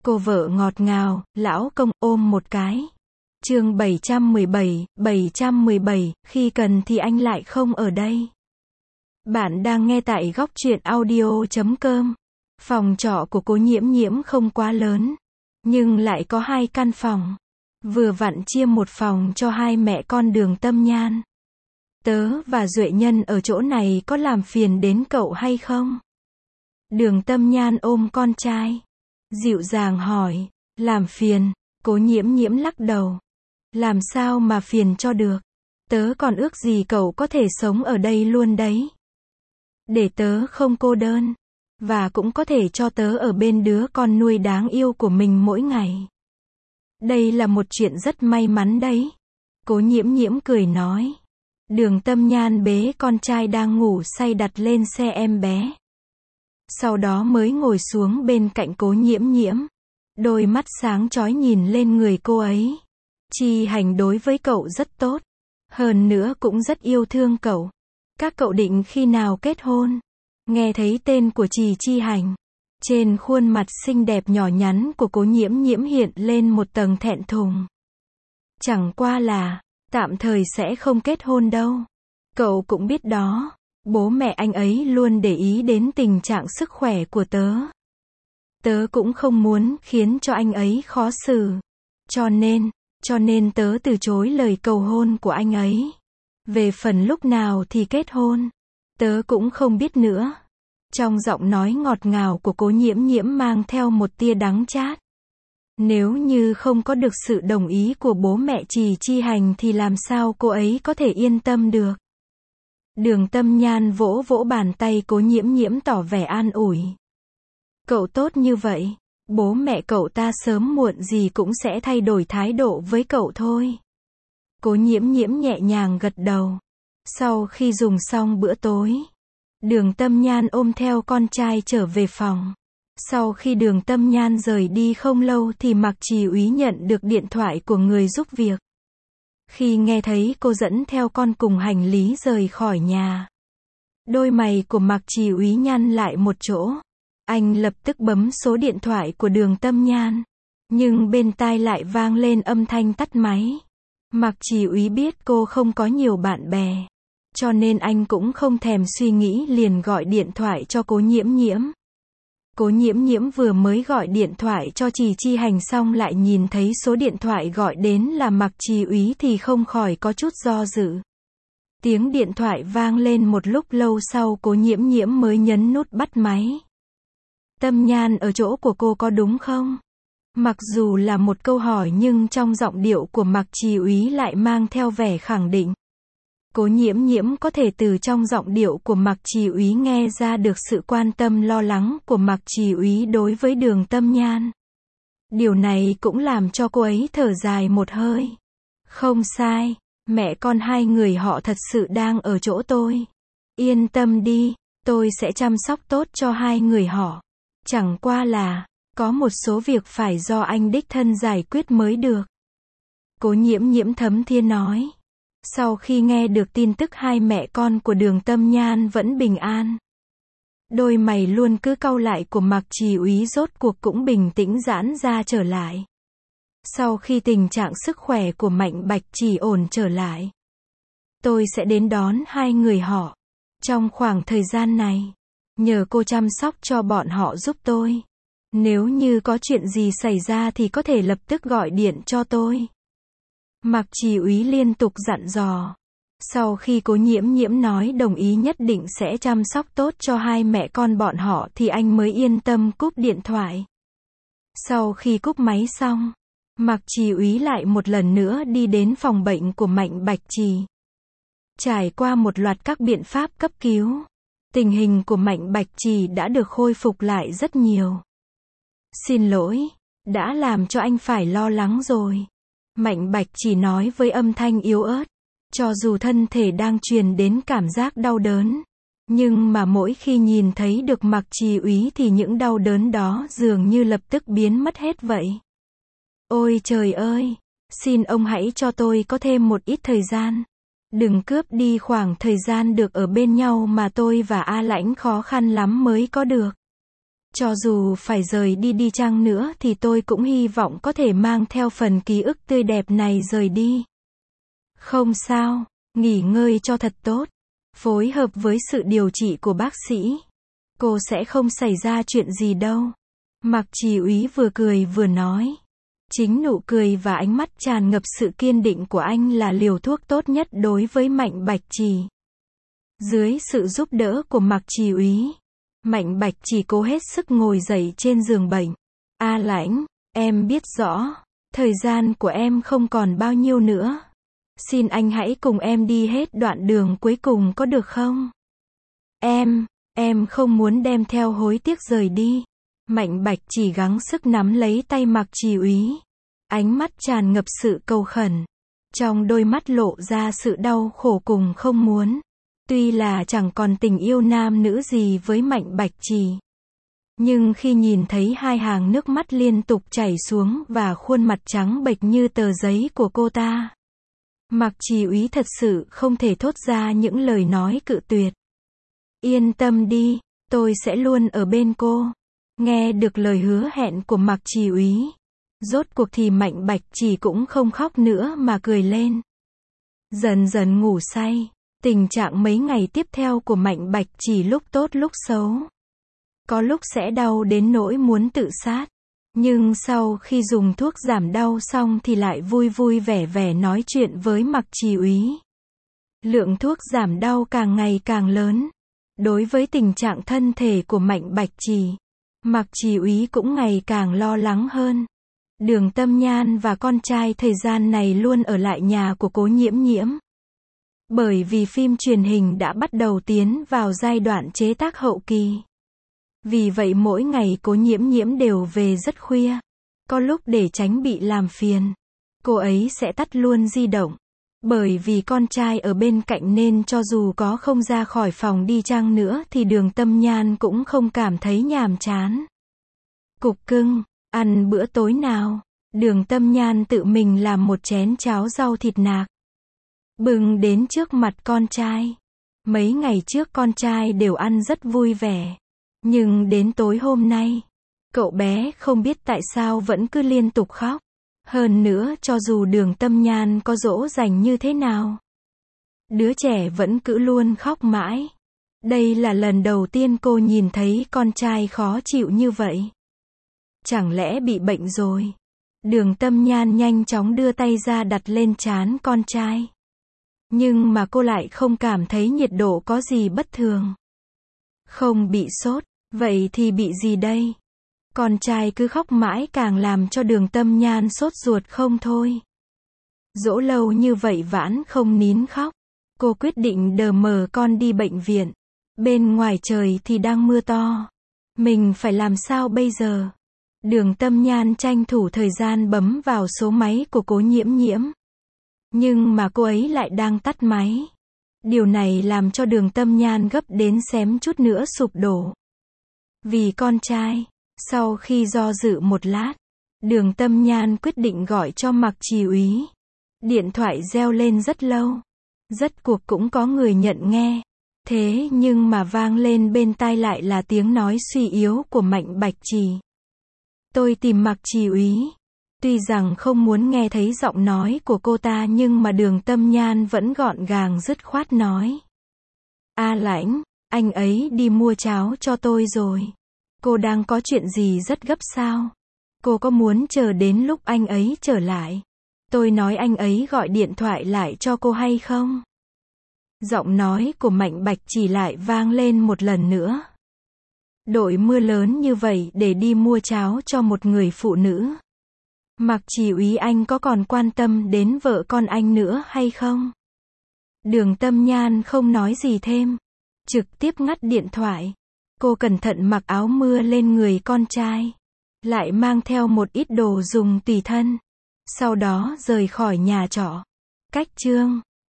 Cô vợ ngọt ngào, lão công ôm một cái. Chương 717, khi cần thì anh lại không ở đây. Bạn đang nghe tại góc truyện audio.com. Phòng trọ của cô Nhiễm Nhiễm không quá lớn, nhưng lại có 2 căn phòng. Vừa vặn chia một phòng cho hai mẹ con Đường Tâm Nhan. Tớ và Duệ Nhân ở chỗ này có làm phiền đến cậu hay không? Đường Tâm Nhan ôm con trai, dịu dàng hỏi. Làm phiền? Cố Nhiễm Nhiễm lắc đầu. Làm sao mà phiền cho được? Tớ còn ước gì cậu có thể sống ở đây luôn đấy. Để tớ không cô đơn. Và cũng có thể cho tớ ở bên đứa con nuôi đáng yêu của mình mỗi ngày. Đây là một chuyện rất may mắn đấy. Cố Nhiễm Nhiễm cười nói. Đường Tâm Nhan bế con trai đang ngủ say đặt lên xe em bé. Sau đó mới ngồi xuống bên cạnh Cố Nhiễm Nhiễm. Đôi mắt sáng chói nhìn lên người cô ấy. Chi Hành đối với cậu rất tốt. Hơn nữa cũng rất yêu thương cậu. Các cậu định khi nào kết hôn? Nghe thấy tên của Chi Hành, trên khuôn mặt xinh đẹp nhỏ nhắn của Cố Nhiễm Nhiễm hiện lên một tầng thẹn thùng. Chẳng qua là, tạm thời sẽ không kết hôn đâu. Cậu cũng biết đó, bố mẹ anh ấy luôn để ý đến tình trạng sức khỏe của tớ. Tớ cũng không muốn khiến cho anh ấy khó xử. Cho nên tớ từ chối lời cầu hôn của anh ấy. Về phần lúc nào thì kết hôn, tớ cũng không biết nữa. Trong giọng nói ngọt ngào của Cố Nhiễm Nhiễm mang theo một tia đắng chát. Nếu như không có được sự đồng ý của bố mẹ Chi Hành thì làm sao cô ấy có thể yên tâm được. Đường Tâm Nhan vỗ vỗ bàn tay Cố Nhiễm Nhiễm tỏ vẻ an ủi. Cậu tốt như vậy, bố mẹ cậu ta sớm muộn gì cũng sẽ thay đổi thái độ với cậu thôi. Cố Nhiễm Nhiễm nhẹ nhàng gật đầu. Sau khi dùng xong bữa tối, Đường Tâm Nhan ôm theo con trai trở về phòng. Sau khi Đường Tâm Nhan rời đi không lâu thì Mạc Trì Úy nhận được điện thoại của người giúp việc. Khi nghe thấy cô dẫn theo con cùng hành lý rời khỏi nhà, đôi mày của Mạc Trì Úy nhăn lại một chỗ. Anh lập tức bấm số điện thoại của Đường Tâm Nhan, nhưng bên tai lại vang lên âm thanh tắt máy. Mạc Trì Úy biết cô không có nhiều bạn bè, cho nên anh cũng không thèm suy nghĩ liền gọi điện thoại cho Cố Nhiễm Nhiễm. Cố Nhiễm Nhiễm vừa mới gọi điện thoại cho Chi Hành xong lại nhìn thấy số điện thoại gọi đến là Mạc Trì Úy thì không khỏi có chút do dự. Tiếng điện thoại vang lên một lúc lâu sau Cố Nhiễm Nhiễm mới nhấn nút bắt máy. Tâm Nhan ở chỗ của cô có đúng không? Mặc dù là một câu hỏi nhưng trong giọng điệu của Mạc Trì Úy lại mang theo vẻ khẳng định. Cố Nhiễm Nhiễm có thể từ trong giọng điệu của Mạc Trì Úy nghe ra được sự quan tâm lo lắng của Mạc Trì Úy đối với Đường Tâm Nhan. Điều này cũng làm cho cô ấy thở dài một hơi. Không sai, mẹ con hai người họ thật sự đang ở chỗ tôi. Yên tâm đi, tôi sẽ chăm sóc tốt cho hai người họ. Chẳng qua là, có một số việc phải do anh đích thân giải quyết mới được. Cố Nhiễm Nhiễm thấm thía nói. Sau khi nghe được tin tức hai mẹ con của Đường Tâm Nhan vẫn bình an, đôi mày luôn cứ cau lại của Mạc Trì Úy rốt cuộc cũng bình tĩnh giãn ra trở lại. Sau khi tình trạng sức khỏe của Mạnh Bạch Chỉ ổn trở lại, tôi sẽ đến đón hai người họ. Trong khoảng thời gian này, nhờ cô chăm sóc cho bọn họ giúp tôi. Nếu như có chuyện gì xảy ra thì có thể lập tức gọi điện cho tôi. Mạc Trì Úy liên tục dặn dò. Sau khi Cố Nhiễm Nhiễm nói đồng ý nhất định sẽ chăm sóc tốt cho hai mẹ con bọn họ thì anh mới yên tâm cúp điện thoại. Sau khi cúp máy xong, Mạc Trì Úy lại một lần nữa đi đến phòng bệnh của Mạnh Bạch Trì. Trải qua một loạt các biện pháp cấp cứu, tình hình của Mạnh Bạch Trì đã được khôi phục lại rất nhiều. Xin lỗi, đã làm cho anh phải lo lắng rồi. Mạnh Bạch Chỉ nói với âm thanh yếu ớt. Cho dù thân thể đang truyền đến cảm giác đau đớn, nhưng mà mỗi khi nhìn thấy được Mạc Trì Úy thì những đau đớn đó dường như lập tức biến mất hết vậy. Ôi trời ơi, xin ông hãy cho tôi có thêm một ít thời gian. Đừng cướp đi khoảng thời gian được ở bên nhau mà tôi và A Lãnh khó khăn lắm mới có được. Cho dù phải rời đi đi chăng nữa thì tôi cũng hy vọng có thể mang theo phần ký ức tươi đẹp này rời đi. Không sao, nghỉ ngơi cho thật tốt. Phối hợp với sự điều trị của bác sĩ. Cô sẽ không xảy ra chuyện gì đâu. Mạc Trì Úy vừa cười vừa nói. Chính nụ cười và ánh mắt tràn ngập sự kiên định của anh là liều thuốc tốt nhất đối với Mạnh Bạch Trì. Dưới sự giúp đỡ của Mạc Trì Úy, Mạnh Bạch Trì cố hết sức ngồi dậy trên giường bệnh. A Lãnh, em biết rõ, thời gian của em không còn bao nhiêu nữa. Xin anh hãy cùng em đi hết đoạn đường cuối cùng có được không? Em không muốn đem theo hối tiếc rời đi. Mạnh Bạch Trì gắng sức nắm lấy tay Mạc Trì Úy. Ánh mắt tràn ngập sự cầu khẩn. Trong đôi mắt lộ ra sự đau khổ cùng không muốn. Tuy là chẳng còn tình yêu nam nữ gì với Mạnh Bạch Trì. Nhưng khi nhìn thấy hai hàng nước mắt liên tục chảy xuống và khuôn mặt trắng bệch như tờ giấy của cô ta, Mạc Trì Úy thật sự không thể thốt ra những lời nói cự tuyệt. Yên tâm đi, tôi sẽ luôn ở bên cô. Nghe được lời hứa hẹn của Mạc Trì Úy, rốt cuộc thì Mạnh Bạch Trì cũng không khóc nữa mà cười lên. Dần dần ngủ say, tình trạng mấy ngày tiếp theo của Mạnh Bạch Trì lúc tốt lúc xấu. Có lúc sẽ đau đến nỗi muốn tự sát. Nhưng sau khi dùng thuốc giảm đau xong thì lại vui vui vẻ vẻ nói chuyện với Mạc Trì Úy. Lượng thuốc giảm đau càng ngày càng lớn. Đối với tình trạng thân thể của Mạnh Bạch Trì, Mạc Trì Úy cũng ngày càng lo lắng hơn. Đường Tâm Nhan và con trai thời gian này luôn ở lại nhà của Cố Nhiễm Nhiễm. Bởi vì phim truyền hình đã bắt đầu tiến vào giai đoạn chế tác hậu kỳ. Vì vậy mỗi ngày Cố Nhiễm Nhiễm đều về rất khuya. Có lúc để tránh bị làm phiền, cô ấy sẽ tắt luôn di động. Bởi vì con trai ở bên cạnh nên cho dù có không ra khỏi phòng đi chăng nữa thì Đường Tâm Nhan cũng không cảm thấy nhàm chán. Cục cưng, ăn bữa tối nào? Đường Tâm Nhan tự mình làm một chén cháo rau thịt nạc. Bưng đến trước mặt con trai. Mấy ngày trước con trai đều ăn rất vui vẻ. Nhưng đến tối hôm nay, cậu bé không biết tại sao vẫn cứ liên tục khóc. Hơn nữa cho dù Đường Tâm Nhan có dỗ dành như thế nào, đứa trẻ vẫn cứ luôn khóc mãi. Đây là lần đầu tiên cô nhìn thấy con trai khó chịu như vậy. Chẳng lẽ bị bệnh rồi? Đường Tâm Nhan nhanh chóng đưa tay ra đặt lên trán con trai. Nhưng mà cô lại không cảm thấy nhiệt độ có gì bất thường. Không bị sốt, vậy thì bị gì đây? Con trai cứ khóc mãi càng làm cho Đường Tâm Nhan sốt ruột không thôi. Dỗ lâu như vậy vẫn không nín khóc. Cô quyết định đờ mờ con đi bệnh viện. Bên ngoài trời thì đang mưa to. Mình phải làm sao bây giờ? Đường Tâm Nhan tranh thủ thời gian bấm vào số máy của Cố Nhiễm Nhiễm. Nhưng mà cô ấy lại đang tắt máy. Điều này làm cho Đường Tâm Nhan gấp đến xém chút nữa sụp đổ. Vì con trai, sau khi do dự một lát, Đường Tâm Nhan quyết định gọi cho Mạc Trì Úy. Điện thoại reo lên rất lâu. Rốt cuộc cũng có người nhận nghe. Thế nhưng mà vang lên bên tai lại là tiếng nói suy yếu của Mạnh Bạch Trì. Tôi tìm Mạc Trì Úy. Tuy rằng không muốn nghe thấy giọng nói của cô ta nhưng mà Đường Tâm Nhan vẫn gọn gàng dứt khoát nói. A Lãnh, anh ấy đi mua cháo cho tôi rồi. Cô đang có chuyện gì rất gấp sao? Cô có muốn chờ đến lúc anh ấy trở lại? Tôi nói anh ấy gọi điện thoại lại cho cô hay không? Giọng nói của Mạnh Bạch Trì lại vang lên một lần nữa. Đội mưa lớn như vậy để đi mua cháo cho một người phụ nữ. Mạc Trì Úy, anh có còn quan tâm đến vợ con anh nữa hay không? Đường Tâm Nhan không nói gì thêm. Trực tiếp ngắt điện thoại. Cô cẩn thận mặc áo mưa lên người con trai. Lại mang theo một ít đồ dùng tùy thân. Sau đó rời khỏi nhà trọ. Cách chương